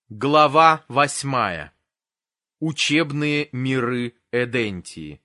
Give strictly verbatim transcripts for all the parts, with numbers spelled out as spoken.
Глава восьмая. Учебные миры Эдентии.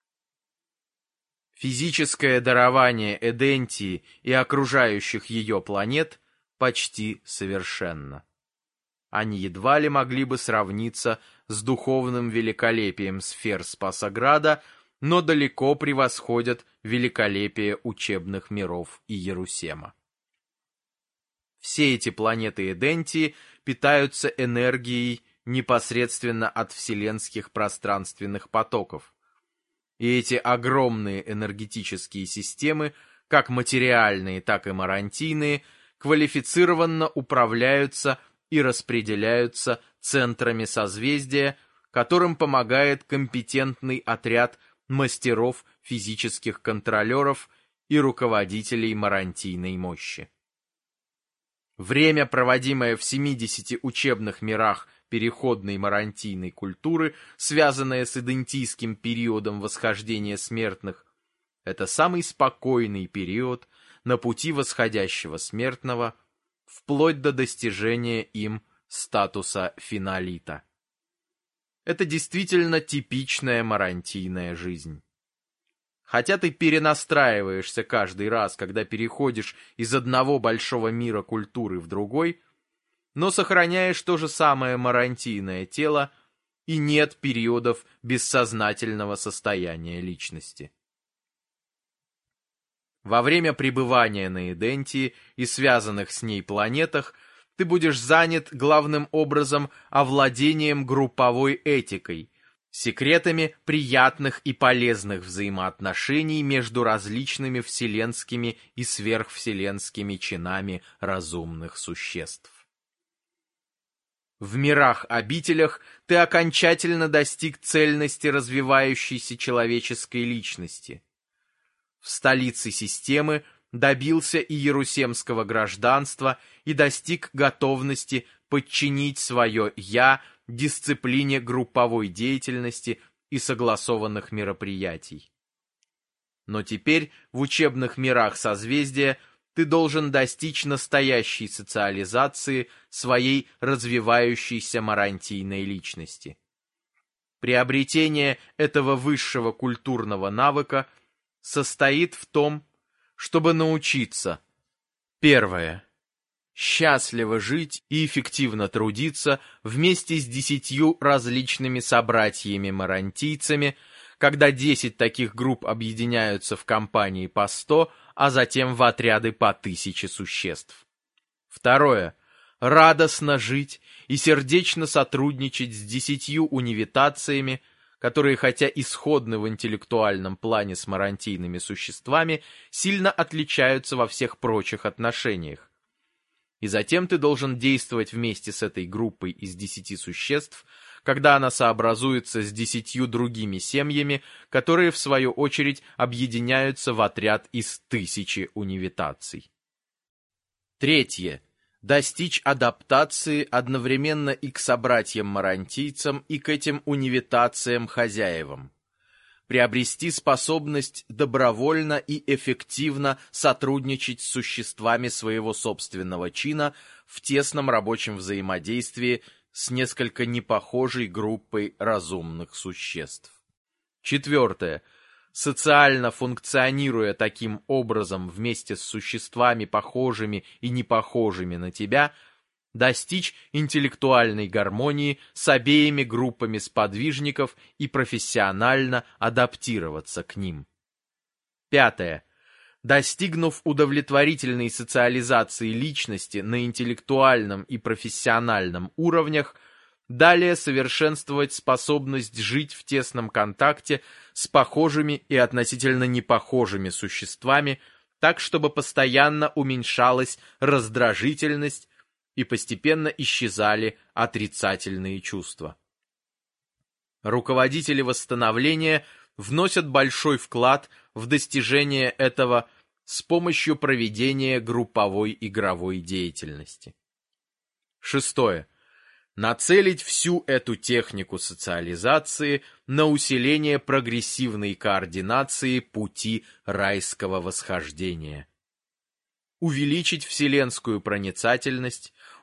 Физическое дарование Эдентии и окружающих ее планет почти совершенно. Они едва ли могли бы сравниться с духовным великолепием сфер Спасограда, но далеко превосходят великолепие учебных миров Иерусема. Все эти планеты Эдентии питаются энергией непосредственно от вселенских пространственных потоков. И эти огромные энергетические системы, как материальные, так и марантийные, квалифицированно управляются и распределяются центрами созвездия, которым помогает компетентный отряд мастеров физических контролеров и руководителей марантийной мощи. Время, проводимое в семидесяти учебных мирах переходной марантийной культуры, связанное с идентийским периодом восхождения смертных, это самый спокойный период на пути восходящего смертного, вплоть до достижения им статуса финалита. Это действительно типичная марантийная жизнь. Хотя ты перенастраиваешься каждый раз, когда переходишь из одного большого мира культуры в другой, но сохраняешь то же самое марантийное тело, и нет периодов бессознательного состояния личности. Во время пребывания на Эдентии и связанных с ней планетах ты будешь занят главным образом овладением групповой этикой, секретами приятных и полезных взаимоотношений между различными вселенскими и сверхвселенскими чинами разумных существ. В мирах-обителях ты окончательно достиг цельности развивающейся человеческой личности. В столице системы добился иерусемского гражданства и достиг готовности подчинить свое «я» дисциплине групповой деятельности и согласованных мероприятий. Но теперь в учебных мирах созвездия ты должен достичь настоящей социализации своей развивающейся марантийной личности. Приобретение этого высшего культурного навыка состоит в том, чтобы научиться: первое. Счастливо жить и эффективно трудиться вместе с десятью различными собратьями-марантийцами, когда десять таких групп объединяются в компании по сто, а затем в отряды по тысяче существ. Второе. Радостно жить и сердечно сотрудничать с десятью унивитациями, которые, хотя и сходны в интеллектуальном плане с марантийными существами, сильно отличаются во всех прочих отношениях. И затем ты должен действовать вместе с этой группой из десяти существ, когда она сообразуется с десятью другими семьями, которые, в свою очередь, объединяются в отряд из тысячи унивитаций. Третье. Достичь адаптации одновременно и к собратьям-марантийцам, и к этим унивитациям-хозяевам. Приобрести способность добровольно и эффективно сотрудничать с существами своего собственного чина в тесном рабочем взаимодействии с несколько непохожей группой разумных существ. Четвертое. Социально функционируя таким образом вместе с существами, похожими и непохожими на тебя, достичь интеллектуальной гармонии с обеими группами сподвижников и профессионально адаптироваться к ним. Пятое. Достигнув удовлетворительной социализации личности на интеллектуальном и профессиональном уровнях, далее совершенствовать способность жить в тесном контакте с похожими и относительно непохожими существами, так, чтобы постоянно уменьшалась раздражительность и постепенно исчезали отрицательные чувства. Руководители восстановления вносят большой вклад в достижение этого с помощью проведения групповой игровой деятельности. Шестое. Нацелить всю эту технику социализации на усиление прогрессивной координации пути райского восхождения. Увеличить вселенскую проницательность,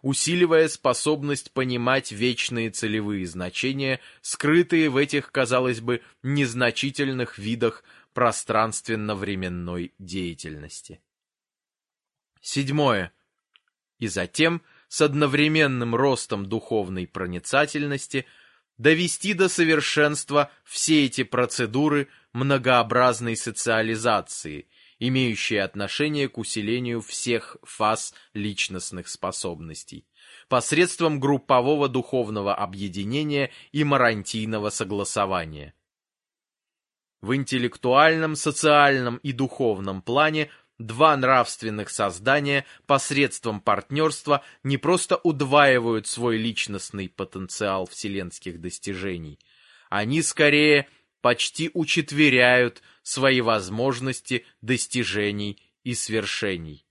усиливая способность понимать вечные целевые значения, скрытые в этих, казалось бы, незначительных видах пространственно-временной деятельности. Седьмое. И затем, с одновременным ростом духовной проницательности, довести до совершенства все эти процедуры многообразной социализации, имеющие отношение к усилению всех фаз личностных способностей, посредством группового духовного объединения и марантийного согласования. В интеллектуальном, социальном и духовном плане два нравственных создания посредством партнерства не просто удваивают свой личностный потенциал вселенских достижений, они скорее почти учетверяют свои возможности достижений и свершений.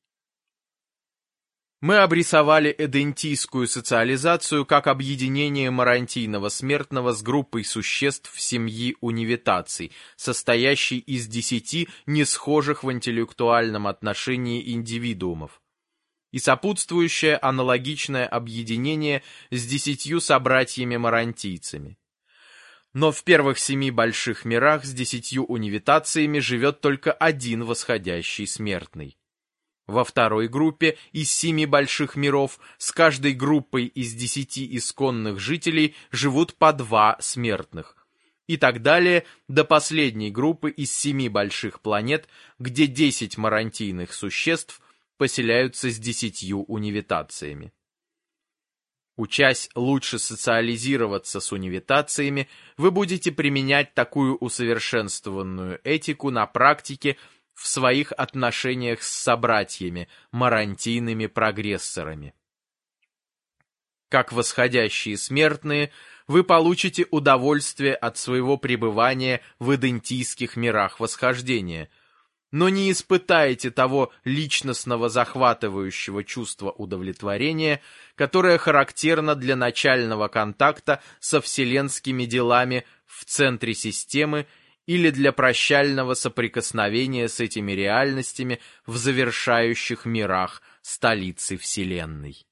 Мы обрисовали эдентийскую социализацию как объединение марантийного смертного с группой существ семьи унивитаций, состоящей из десяти несхожих в интеллектуальном отношении индивидуумов, и сопутствующее аналогичное объединение с десятью собратьями-марантийцами. Но в первых семи больших мирах с десятью унивитациями живет только один восходящий смертный. Во второй группе из семи больших миров с каждой группой из десяти исконных жителей живут по два смертных. И так далее до последней группы из семи больших планет, где десять марантийных существ поселяются с десятью унивитациями. Учась лучше социализироваться с унивитациями, вы будете применять такую усовершенствованную этику на практике в своих отношениях с собратьями, марантийными прогрессорами. Как восходящие смертные, вы получите удовольствие от своего пребывания в идентийских мирах восхождения, но не испытаете того личностного захватывающего чувства удовлетворения, которое характерно для начального контакта со вселенскими делами в центре системы или для прощального соприкосновения с этими реальностями в завершающих мирах столицы Вселенной.